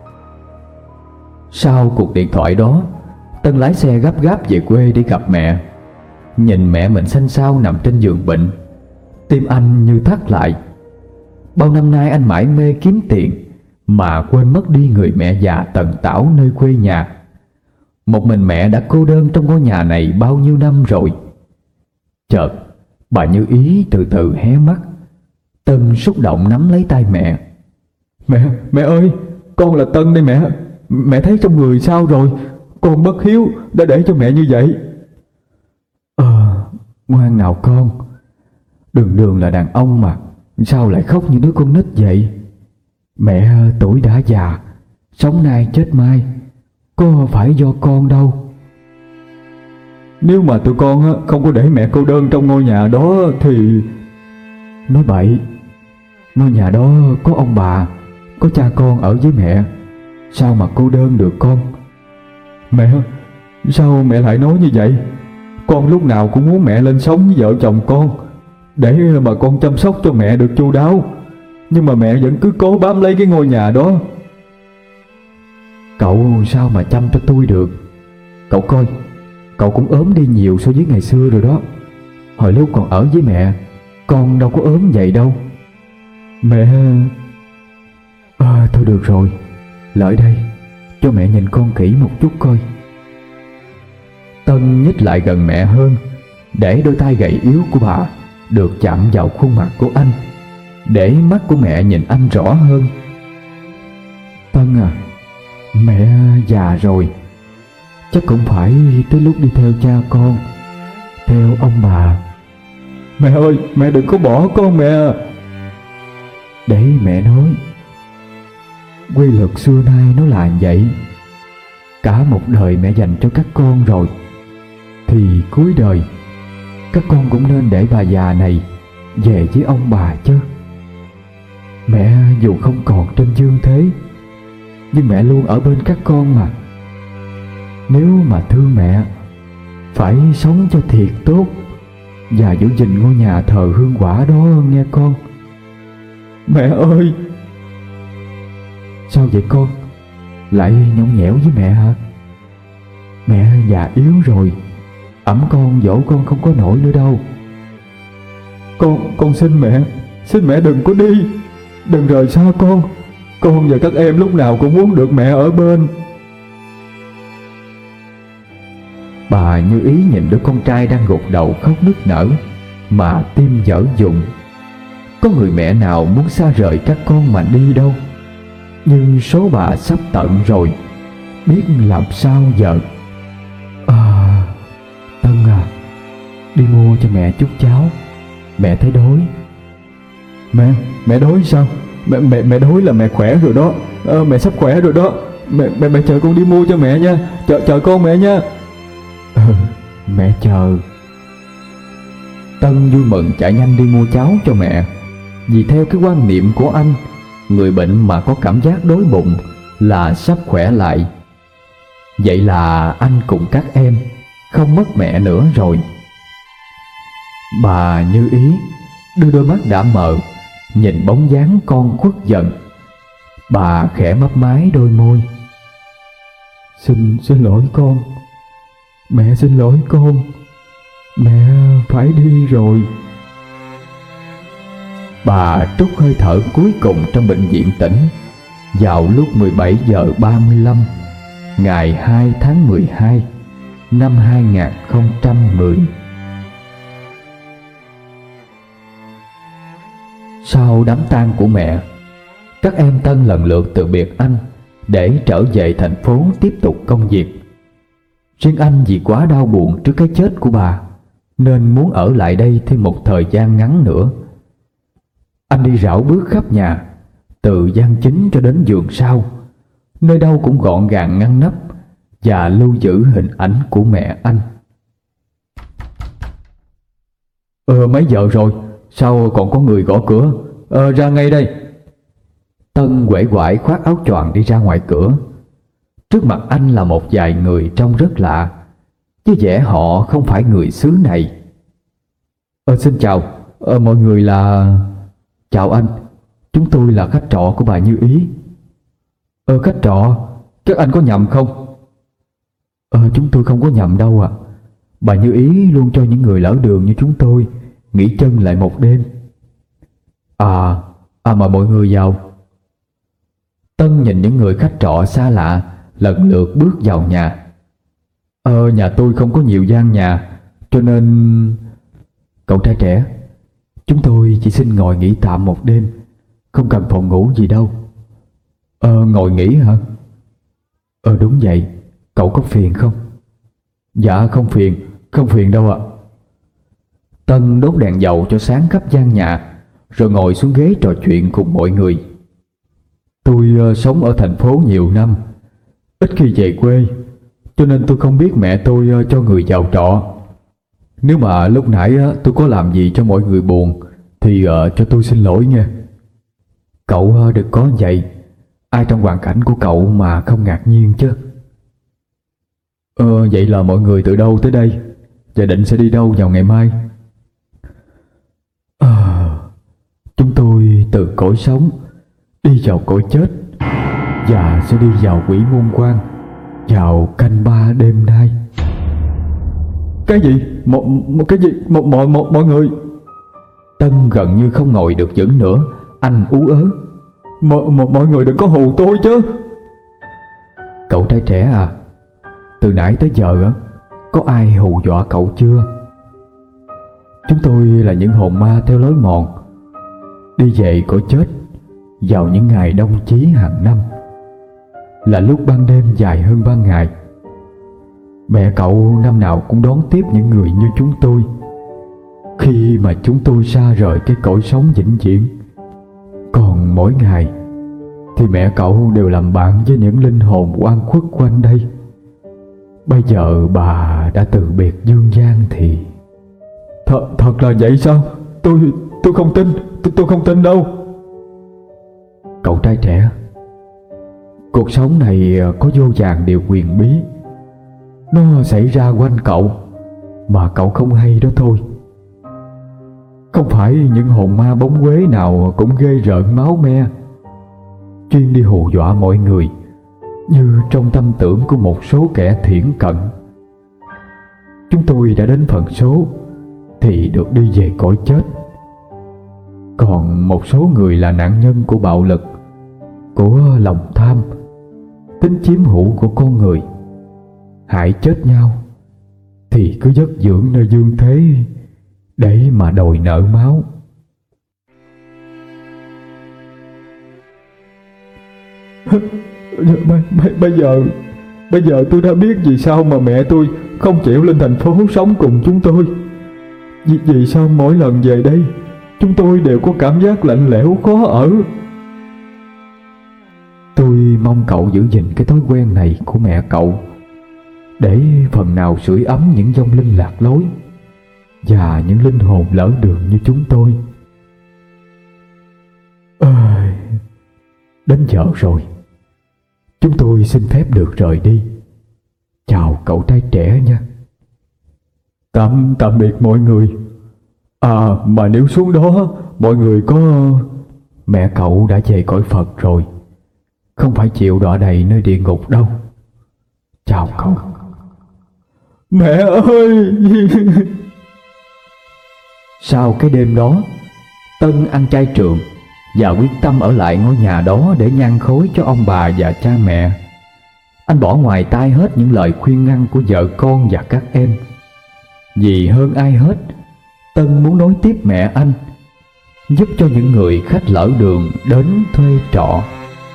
Sau cuộc điện thoại đó, Tân lái xe gấp gáp về quê để gặp mẹ. Nhìn mẹ mình xanh xao nằm trên giường bệnh, tim anh như thắt lại. Bao năm nay anh mải mê kiếm tiền mà quên mất đi người mẹ già tần tảo nơi quê nhà. Một mình mẹ đã cô đơn trong ngôi nhà này bao nhiêu năm rồi. Chợt bà Như Ý từ từ hé mắt. Tân xúc động nắm lấy tay mẹ. Mẹ, mẹ ơi, con là Tân đây mẹ. Mẹ thấy trong người sao rồi? Con bất hiếu đã để cho mẹ như vậy. Ờ, ngoan nào con. Đường đường là đàn ông mà, sao lại khóc như đứa con nít vậy? Mẹ tuổi đã già, sống nay chết mai, có phải do con đâu. Nếu mà tụi con không có để mẹ cô đơn trong ngôi nhà đó thì... Nói bậy. Ngôi nhà đó có ông bà, có cha con ở với mẹ, sao mà cô đơn được con? Mẹ, sao mẹ lại nói như vậy? Con lúc nào cũng muốn mẹ lên sống với vợ chồng con, để mà con chăm sóc cho mẹ được chu đáo. Nhưng mà mẹ vẫn cứ cố bám lấy cái ngôi nhà đó. Cậu sao mà chăm cho tôi được? Cậu coi, cậu cũng ốm đi nhiều so với ngày xưa rồi đó. Hồi lúc còn ở với mẹ, con đâu có ốm vậy đâu. Mẹ... À, thôi được rồi, lại đây, cho mẹ nhìn con kỹ một chút coi. Tân nhích lại gần mẹ hơn, để đôi tay gầy yếu của bà được chạm vào khuôn mặt của anh, để mắt của mẹ nhìn anh rõ hơn. Tân à, mẹ già rồi, chắc cũng phải tới lúc đi theo cha con, theo ông bà. Mẹ ơi, mẹ đừng có bỏ con mẹ. Để mẹ nói. Quy luật xưa nay nó là vậy. Cả một đời mẹ dành cho các con rồi, thì cuối đời các con cũng nên để bà già này về với ông bà chứ. Mẹ dù không còn trên dương thế, nhưng mẹ luôn ở bên các con mà. Nếu mà thương mẹ, phải sống cho thiệt tốt và giữ gìn ngôi nhà thờ hương quả đó nghe con. Mẹ ơi! Sao vậy con? Lại nhõng nhẽo với mẹ hả? Mẹ già yếu rồi, ẵm con dỗ con không có nổi nữa đâu. Con, con xin mẹ, xin mẹ đừng có đi, đừng rời xa con. Con và các em lúc nào cũng muốn được mẹ ở bên. Bà Như Ý nhìn đứa con trai đang gục đầu khóc nức nở mà tim vỡ vụn. Có người mẹ nào muốn xa rời các con mà đi đâu. Nhưng số bà sắp tận rồi, biết làm sao giờ. À, Tân à, đi mua cho mẹ chút cháo, mẹ thấy đói. Mẹ, mẹ đói sao? Mẹ, mẹ, mẹ đói là mẹ khỏe rồi đó. À, mẹ sắp khỏe rồi đó. Mẹ, mẹ, mẹ chờ con đi mua cho mẹ nha. Chờ, chờ con mẹ nha. Ừ, mẹ chờ. Tân vui mừng chạy nhanh đi mua cháo cho mẹ. Vì theo cái quan niệm của anh, người bệnh mà có cảm giác đói bụng là sắp khỏe lại. Vậy là anh cùng các em không mất mẹ nữa rồi. Bà Như Ý đưa đôi mắt đã mờ nhìn bóng dáng con khuất dần. Bà khẽ mấp mái đôi môi. Xin, xin lỗi con. Mẹ xin lỗi con, mẹ phải đi rồi. Bà trút hơi thở cuối cùng trong bệnh viện tỉnh vào lúc mười bảy giờ ba mươi lăm ngày hai tháng mười hai năm hai nghìn không trăm mười. Sau đám tang của mẹ, các em Tân lần lượt từ biệt anh để trở về thành phố tiếp tục công việc. Riêng anh vì quá đau buồn trước cái chết của bà nên muốn ở lại đây thêm một thời gian ngắn nữa. Anh đi rảo bước khắp nhà, từ gian chính cho đến giường sau, nơi đâu cũng gọn gàng ngăn nắp và lưu giữ hình ảnh của mẹ anh. Ờ mấy giờ rồi, sao còn có người gõ cửa? Ờ ra ngay đây. Tân uể oải khoác áo choàng đi ra ngoài cửa. Trước mặt anh là một vài người trông rất lạ, với vẻ họ không phải người xứ này. Ờ xin chào, ờ mọi người là... Chào anh, chúng tôi là khách trọ của bà Như Ý. Ờ khách trọ, chắc anh có nhầm không? Ờ chúng tôi không có nhầm đâu ạ. À. Bà Như Ý luôn cho những người lỡ đường như chúng tôi nghỉ chân lại một đêm. À, à mời mọi người vào. Tân nhìn những người khách trọ xa lạ lần lượt bước vào nhà. Ờ nhà tôi không có nhiều gian nhà, cho nên... Cậu trai trẻ, chúng tôi chỉ xin ngồi nghỉ tạm một đêm, không cần phòng ngủ gì đâu. Ờ ngồi nghỉ hả? Ờ đúng vậy, cậu có phiền không? Dạ không phiền, không phiền đâu ạ. Tân đốt đèn dầu cho sáng khắp gian nhà, rồi ngồi xuống ghế trò chuyện cùng mọi người. Tôi uh, sống ở thành phố nhiều năm, ít khi về quê, cho nên tôi không biết mẹ tôi uh, cho người vào trọ. Nếu mà lúc nãy uh, tôi có làm gì cho mọi người buồn thì uh, cho tôi xin lỗi nha. Cậu uh, đừng có vậy, ai trong hoàn cảnh của cậu mà không ngạc nhiên chứ. Ờ vậy là mọi người từ đâu tới đây, và định sẽ đi đâu vào ngày mai? Ờ chúng tôi từ cõi sống đi vào cõi chết, và sẽ đi vào quỷ môn quan vào canh ba đêm nay. Cái gì? Một, một cái gì? Một mọi một, mọi người. Tân gần như không ngồi được vững nữa, anh ú ớ. Mọi, mọi, mọi người đừng có hù tôi chứ. Cậu trai trẻ à, từ nãy tới giờ có ai hù dọa cậu chưa? Chúng tôi là những hồn ma theo lối mòn, đi về cõi chết vào những ngày đông chí hàng năm, là lúc ban đêm dài hơn ban ngày. Mẹ cậu năm nào cũng đón tiếp những người như chúng tôi khi mà chúng tôi xa rời cái cõi sống vĩnh viễn. Còn mỗi ngày thì mẹ cậu đều làm bạn với những linh hồn oan khuất quanh đây. Bây giờ bà đã từ biệt dương gian thì... Thật, thật là vậy sao? Tôi, tôi không tin, tôi, tôi không tin đâu. Cậu trai trẻ, cuộc sống này có vô vàn điều huyền bí. Nó xảy ra quanh cậu mà cậu không hay đó thôi. Không phải những hồn ma bóng quế nào cũng ghê rợn máu me, chuyên đi hù dọa mọi người như trong tâm tưởng của một số kẻ thiển cận. Chúng tôi đã đến phần số thì được đi về cõi chết. Còn một số người là nạn nhân của bạo lực, của lòng tham, tính chiếm hữu của con người, hại chết nhau, thì cứ dất dưỡng nơi dương thế để mà đòi nợ máu. Bây, bây, bây giờ Bây giờ tôi đã biết vì sao mà mẹ tôi không chịu lên thành phố sống cùng chúng tôi. Vì, vì sao mỗi lần về đây chúng tôi đều có cảm giác lạnh lẽo khó ở. Tôi mong cậu giữ gìn cái thói quen này của mẹ cậu, để phần nào sưởi ấm những vong linh lạc lối và những linh hồn lỡ đường như chúng tôi. À, đến giờ rồi, chúng tôi xin phép được rời đi. Chào cậu trai trẻ nha. Tạm tạm biệt mọi người. À mà nếu xuống đó mọi người có... Mẹ cậu đã về cõi Phật rồi, không phải chịu đọa đầy nơi địa ngục đâu. Chào cậu. Mẹ ơi! Sau cái đêm đó, Tân ăn chay trường và quyết tâm ở lại ngôi nhà đó để nhang khối cho ông bà và cha mẹ. Anh bỏ ngoài tai hết những lời khuyên ngăn của vợ con và các em. Vì hơn ai hết, Tân muốn nối tiếp mẹ anh, giúp cho những người khách lỡ đường đến thuê trọ.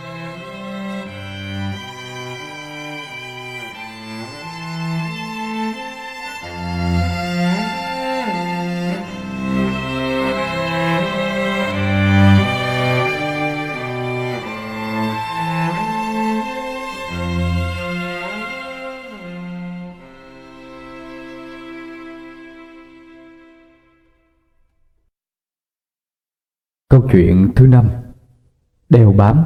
Câu chuyện thứ năm: Đeo bám.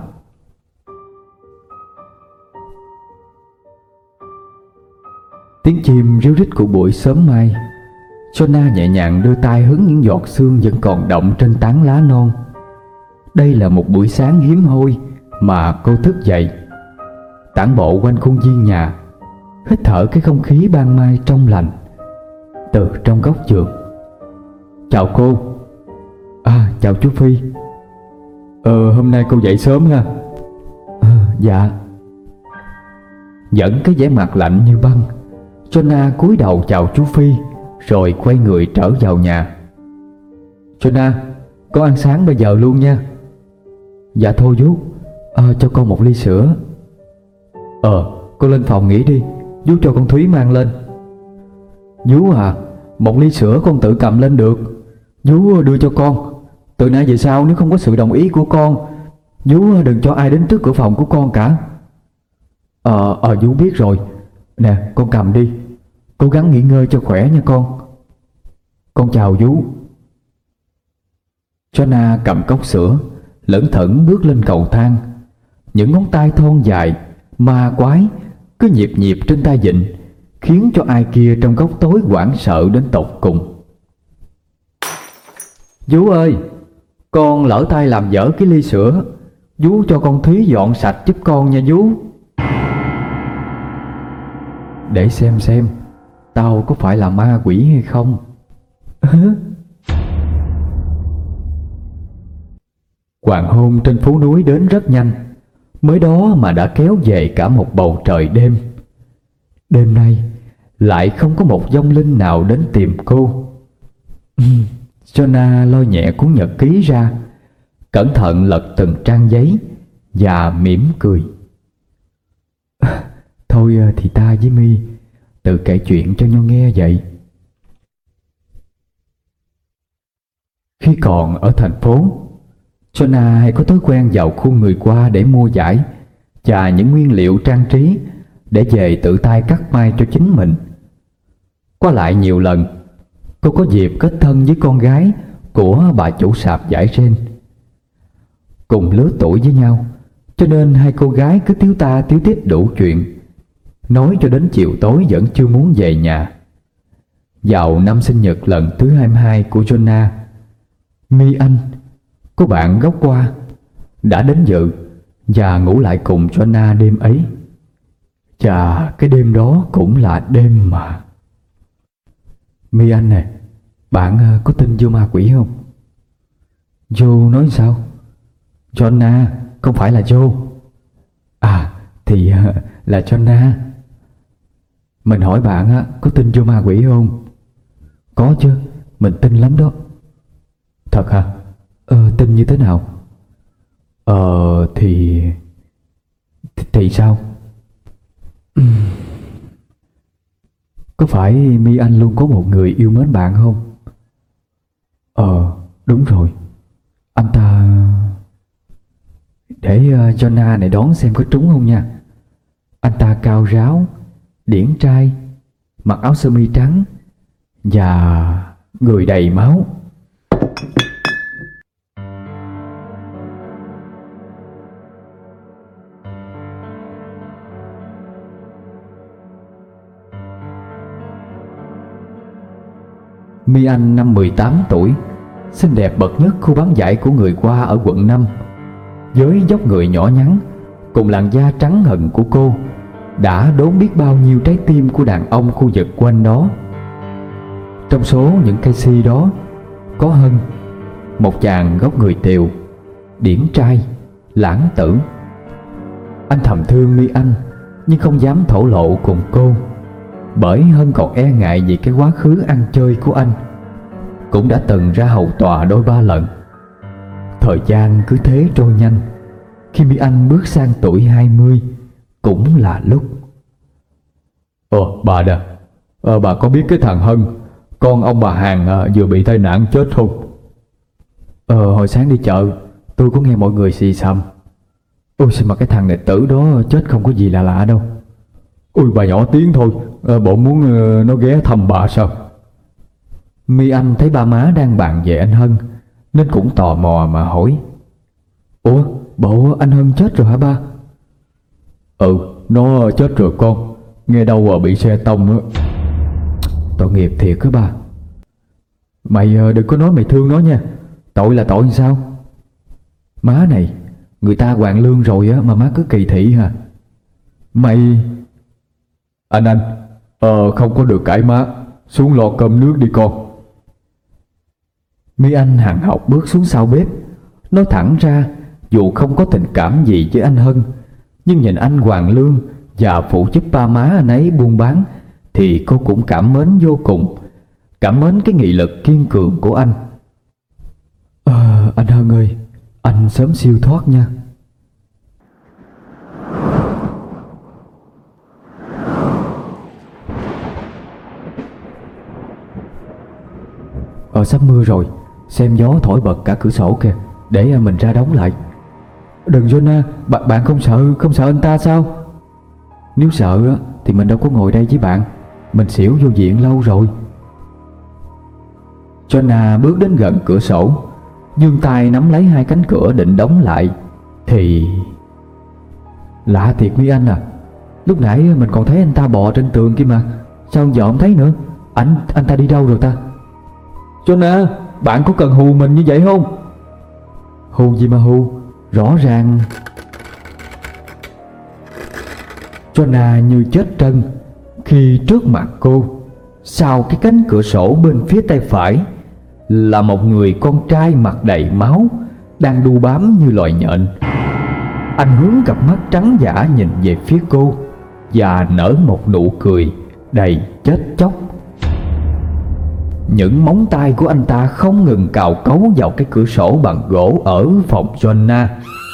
Tiếng chim ríu rít của buổi sớm mai. Jonah nhẹ nhàng đưa tay hứng những giọt sương vẫn còn đọng trên tán lá non. Đây là một buổi sáng hiếm hoi mà cô thức dậy, tản bộ quanh khuôn viên nhà, hít thở cái không khí ban mai trong lành. Từ trong góc giường: "Chào cô." "À, chào chú Phi." Ờ, hôm nay cô dậy sớm ha?" Ờ, dạ. Vẫn cái vẻ mặt lạnh như băng, Jonah cúi đầu chào chú Phi, rồi quay người trở vào nhà. "Jonah, con ăn sáng bây giờ luôn nha." "Dạ thôi chú, à, cho con một ly sữa." "Ờ, con lên phòng nghỉ đi, chú cho con Thúy mang lên." "Chú à, một ly sữa con tự cầm lên được, chú đưa cho con. Từ nay về sau nếu không có sự đồng ý của con, chú đừng cho ai đến trước cửa phòng của con cả." Ờ, ờ chú biết rồi. Nè, con cầm đi, cố gắng nghỉ ngơi cho khỏe nha con." "Con chào chú." Jonah cầm cốc sữa, lững thững bước lên cầu thang. Những ngón tay thon dài, ma quái cứ nhịp nhịp trên tay vịn, khiến cho ai kia trong góc tối hoảng sợ đến tột cùng. "Chú ơi, con lỡ tay làm dở cái ly sữa, chú cho con Thúy dọn sạch giúp con nha chú." "Để xem xem tao có phải là ma quỷ hay không." Hoàng hôn trên phố núi đến rất nhanh, mới đó mà đã kéo về cả một bầu trời đêm. Đêm nay lại không có một vong linh nào đến tìm cô. Jonah lôi nhẹ cuốn nhật ký ra, cẩn thận lật từng trang giấy và mỉm cười. "Thôi thì ta với My tự kể chuyện cho nhau nghe vậy." Khi còn ở thành phố, Jonah hay có thói quen vào khu người qua để mua vải và những nguyên liệu trang trí để về tự tay cắt may cho chính mình. Qua lại nhiều lần, cô có dịp kết thân với con gái của bà chủ sạp vải ren. Cùng lứa tuổi với nhau, cho nên hai cô gái cứ tíu ta tíu tít đủ chuyện, nói cho đến chiều tối vẫn chưa muốn về nhà. Vào năm sinh nhật lần thứ hai mươi hai của Jonah, My Anh, cô bạn gốc qua, đã đến dự và ngủ lại cùng Jonah đêm ấy. Chà, cái đêm đó cũng là đêm mà. "My Anh nè, bạn có tin vô ma quỷ không?" "Vô nói sao?" "Jonah, không phải là Joe." "À, thì là Jonah." "Mình hỏi bạn có tin vô ma quỷ không?" "Có chứ, mình tin lắm đó." "Thật hả? Ờ, tin như thế nào?" Ờ, thì... Thì, thì sao? Có phải My Anh luôn có một người yêu mến bạn không? Ờ, đúng rồi. Anh ta... Để uh, Jonah này đoán xem có trúng không nha. Anh ta cao ráo, điển trai, mặc áo sơ mi trắng và người đầy máu. My Anh năm mười tám tuổi, xinh đẹp bậc nhất khu bán vải của người qua ở quận năm. Với dốc người nhỏ nhắn cùng làn da trắng ngần của cô, đã đốn biết bao nhiêu trái tim của đàn ông khu vực quanh đó. Trong số những cây si đó có Hân, một chàng gốc người Tiều, điển trai, lãng tử. Anh thầm thương Mi Anh nhưng không dám thổ lộ cùng cô, bởi Hân còn e ngại về cái quá khứ ăn chơi của anh. Cũng đã từng ra hầu tòa đôi ba lần. Thời gian cứ thế trôi nhanh. Khi Mi Anh bước sang tuổi hai mươi cũng là lúc. Ờ bà nè, ờ, bà có biết cái thằng Hân, con ông bà Hàng à, vừa bị tai nạn chết không? Ờ hồi sáng đi chợ tôi có nghe mọi người xì xầm. Ôi sao mà cái thằng này tử đó chết không có gì là lạ đâu. Ôi bà nhỏ tiếng thôi, à, bộ muốn uh, nó ghé thăm bà sao? Mi Anh thấy ba má đang bàn về anh Hân nên cũng tò mò mà hỏi. Ủa bộ anh Hân chết rồi hả ba? Ừ nó chết rồi con, nghe đâu mà bị xe tông nữa. Tội nghiệp thiệt á ba. Mày uh, đừng có nói mày thương nó nha. Tội là tội làm sao? Má này, người ta hoàn lương rồi á mà má cứ kỳ thị hả? Mày... Anh anh, ờ không có được cãi má, xuống lo cơm nước đi con. Mi Anh hằng học bước xuống sau bếp. Nói thẳng ra, dù không có tình cảm gì với anh Hân, nhưng nhìn anh hoàn lương và phụ giúp ba má anh ấy buôn bán thì cô cũng cảm mến vô cùng. Cảm mến cái nghị lực kiên cường của anh. Ờ anh Hân ơi, anh sớm siêu thoát nha. Ờ sắp mưa rồi, xem gió thổi bật cả cửa sổ kìa, để mình ra đóng lại. Đừng Jonah, bạn, bạn không sợ, không sợ anh ta sao? Nếu sợ thì mình đâu có ngồi đây với bạn, mình xỉu vô viện lâu rồi. Jonah bước đến gần cửa sổ, giương tay nắm lấy hai cánh cửa định đóng lại. Thì... lạ thiệt Mi Anh à, lúc nãy mình còn thấy anh ta bò trên tường kia mà, sao giờ không thấy nữa? Anh, anh ta đi đâu rồi ta? Jonah, bạn có cần hù mình như vậy không? Hù gì mà hù, rõ ràng... Jonah như chết trân khi trước mặt cô, sau cái cánh cửa sổ bên phía tay phải, là một người con trai mặt đầy máu đang đu bám như loài nhện. Anh hướng cặp mắt trắng dã nhìn về phía cô và nở một nụ cười đầy chết chóc. Những móng tay của anh ta không ngừng cào cấu vào cái cửa sổ bằng gỗ ở phòng Jonah.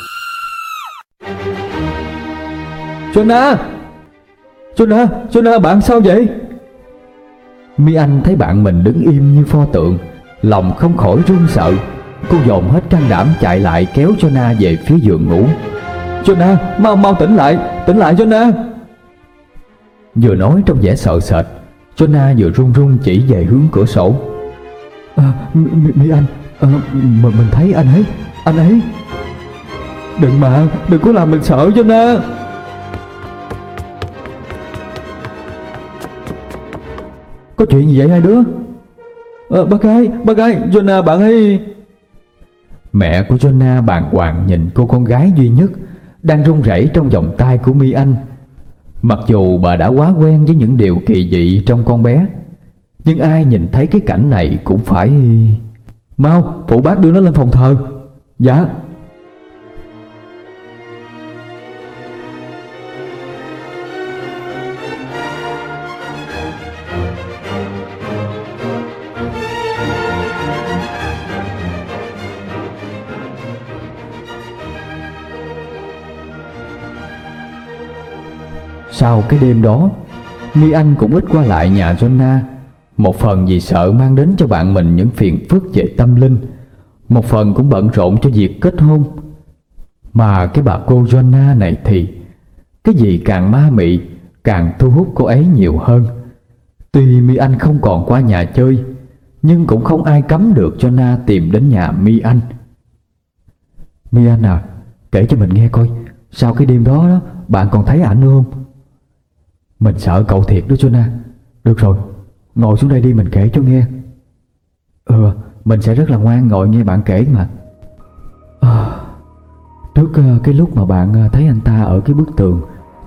Jonah! Jonah! Jonah, bạn sao vậy? Mi Anh thấy bạn mình đứng im như pho tượng, lòng không khỏi run sợ. Cô dồn hết can đảm chạy lại kéo Jonah về phía giường ngủ. Jonah, mau mau tỉnh lại, tỉnh lại Jonah! Vừa nói trong vẻ sợ sệt, Jonah vừa run run chỉ về hướng cửa sổ. À, Mi Anh, à, mình, mình thấy anh ấy, anh ấy. Đừng mà, đừng có làm mình sợ Jonah. Có chuyện gì vậy hai đứa? À, bác gái, bác gái, Jonah bạn ấy... Mẹ của Jonah bàng hoàng nhìn cô con gái duy nhất đang run rẩy trong vòng tay của Mi Anh. Mặc dù bà đã quá quen với những điều kỳ dị trong con bé, nhưng ai nhìn thấy cái cảnh này cũng phải... Mau, phụ bác đưa nó lên phòng thờ. Dạ. Sau cái đêm đó, Mi Anh cũng ít qua lại nhà Jonah. Một phần vì sợ mang đến cho bạn mình những phiền phức về tâm linh, một phần cũng bận rộn cho việc kết hôn. Mà cái bà cô Jonah này thì cái gì càng ma mị càng thu hút cô ấy nhiều hơn. Tuy Mi Anh không còn qua nhà chơi, nhưng cũng không ai cấm được Jonah tìm đến nhà Mi Anh. Mi Anh à, kể cho mình nghe coi, sau cái đêm đó, đó bạn còn thấy ảnh nữa không? Mình sợ cậu thiệt đó Jonah. Được rồi, ngồi xuống đây đi, mình kể cho nghe. Ừ, mình sẽ rất là ngoan ngồi nghe bạn kể mà. À, trước uh, cái lúc mà bạn uh, thấy anh ta ở cái bức tường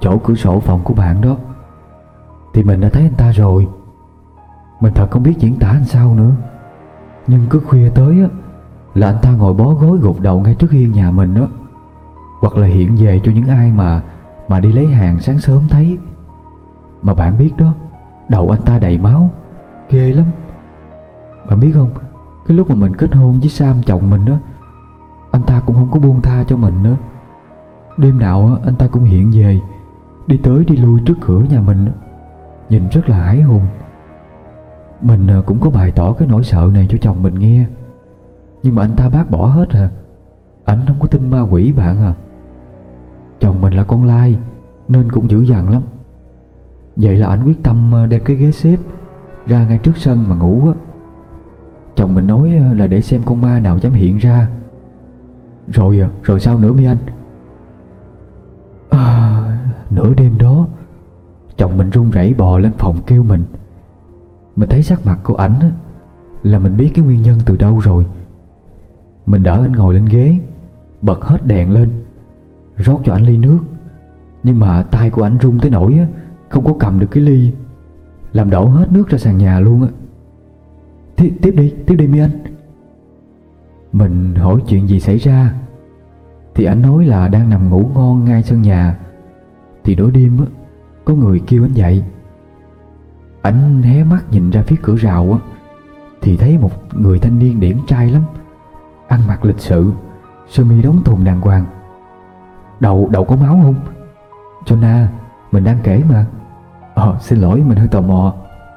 chỗ cửa sổ phòng của bạn đó thì mình đã thấy anh ta rồi. Mình thật không biết diễn tả làm sao nữa. Nhưng cứ khuya tới á là anh ta ngồi bó gối gục đầu ngay trước hiên nhà mình đó, hoặc là hiện về cho những ai mà mà đi lấy hàng sáng sớm thấy. Mà bạn biết đó, đầu anh ta đầy máu, ghê lắm. Bạn biết không, cái lúc mà mình kết hôn với Sam chồng mình đó, anh ta cũng không có buông tha cho mình nữa. Đêm nào á, anh ta cũng hiện về, đi tới đi lui trước cửa nhà mình, nhìn rất là hãi hùng. Mình cũng có bày tỏ cái nỗi sợ này cho chồng mình nghe, nhưng mà anh ta bác bỏ hết à. Ảnh không có tin ma quỷ bạn à. Chồng mình là con lai nên cũng dữ dằn lắm. Vậy là ảnh quyết tâm đem cái ghế xếp ra ngay trước sân mà ngủ á. Chồng mình nói là để xem con ma nào dám hiện ra. Rồi rồi sao nữa mi anh? À, nửa đêm đó chồng mình run rẩy bò lên phòng kêu mình. Mình thấy sắc mặt của ảnh á, là mình biết cái nguyên nhân từ đâu rồi. Mình đỡ anh ngồi lên ghế, bật hết đèn lên, rót cho ảnh ly nước. Nhưng mà tay của ảnh run tới nỗi á, không có cầm được cái ly, làm đổ hết nước ra sàn nhà luôn á. Tiếp, tiếp đi, tiếp đi mi anh. Mình hỏi chuyện gì xảy ra thì ảnh nói là đang nằm ngủ ngon ngay sân nhà thì nửa đêm á, có người kêu ảnh dậy. Ảnh hé mắt nhìn ra phía cửa rào á, thì thấy một người thanh niên điển trai lắm, ăn mặc lịch sự, sơ mi đóng thùng đàng hoàng. Đầu đầu có máu không? Jonah, mình đang kể mà. Ờ xin lỗi, mình hơi tò mò.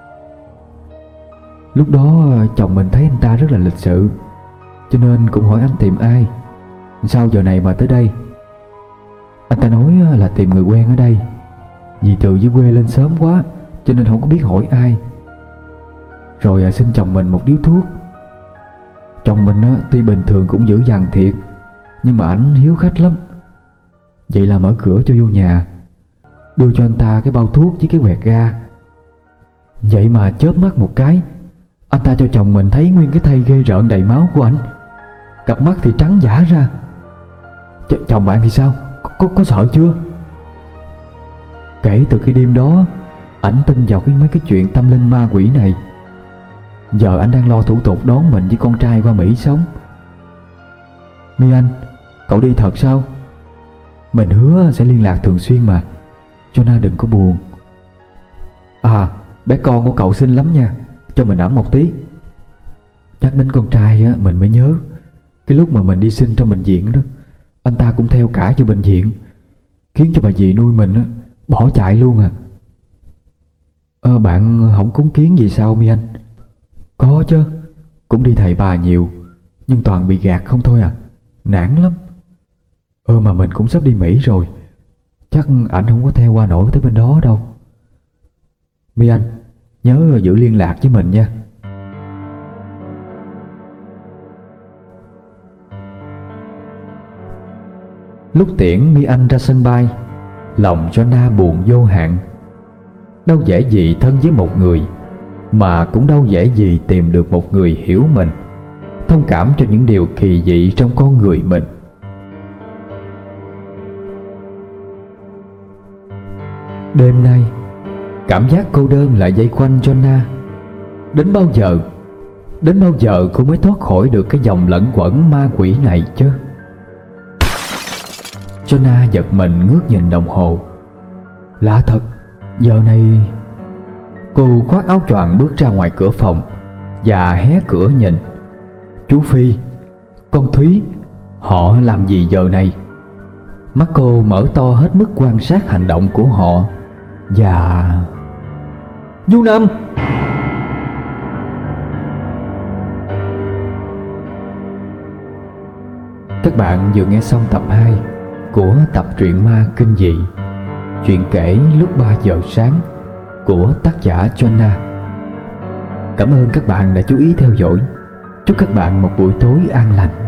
Lúc đó chồng mình thấy anh ta rất là lịch sự, cho nên cũng hỏi anh tìm ai, sao giờ này mà tới đây. Anh ta nói là tìm người quen ở đây, vì từ dưới quê lên sớm quá cho nên không có biết hỏi ai. Rồi xin chồng mình một điếu thuốc. Chồng mình tuy bình thường cũng dữ dằn thiệt, nhưng mà ảnh hiếu khách lắm. Vậy là mở cửa cho vô nhà, đưa cho anh ta cái bao thuốc với cái quẹt ga. Vậy mà chớp mắt một cái, anh ta cho chồng mình thấy nguyên cái thây ghê rợn đầy máu của ảnh. Cặp mắt thì trắng dã ra. Ch chồng bạn thì sao? Có, có, có sợ chưa? Kể từ cái đêm đó, ảnh tin vào cái mấy cái chuyện tâm linh ma quỷ này. Giờ anh đang lo thủ tục đón mình với con trai qua Mỹ sống. Mi anh, cậu đi thật sao? Mình hứa sẽ liên lạc thường xuyên mà, cho nên đừng có buồn. À, bé con của cậu xinh lắm nha, cho mình ẵm một tí. Nhắc đến con trai á, mình mới nhớ cái lúc mà mình đi sinh trong bệnh viện đó, anh ta cũng theo cả cho bệnh viện, khiến cho bà dì nuôi mình á, bỏ chạy luôn à. Ờ, bạn không cúng kiến gì sao mi anh? Có chứ, cũng đi thầy bà nhiều, nhưng toàn bị gạt không thôi à, nản lắm. Ơ mà mình cũng sắp đi Mỹ rồi, chắc ảnh không có theo qua nổi tới bên đó đâu. Mi anh, nhớ giữ liên lạc với mình nha. Lúc tiễn Mi Anh ra sân bay, lòng Jonah buồn vô hạn. Đâu dễ gì thân với một người, mà cũng đâu dễ gì tìm được một người hiểu mình, thông cảm cho những điều kỳ dị trong con người mình. Đêm nay, cảm giác cô đơn lại dây quanh Jonah. Đến bao giờ, đến bao giờ cô mới thoát khỏi được cái dòng lẫn quẩn ma quỷ này chứ? Jonah giật mình ngước nhìn đồng hồ. Lạ thật, giờ này... Cô khoác áo choàng bước ra ngoài cửa phòng và hé cửa nhìn. Chú Phi, con Thúy, họ làm gì giờ này? Mắt cô mở to hết mức quan sát hành động của họ. Và... Du Nam! Các bạn vừa nghe xong tập hai của tập truyện ma kinh dị Chuyện kể lúc ba giờ sáng của tác giả Jonah. Cảm ơn các bạn đã chú ý theo dõi. Chúc các bạn một buổi tối an lành.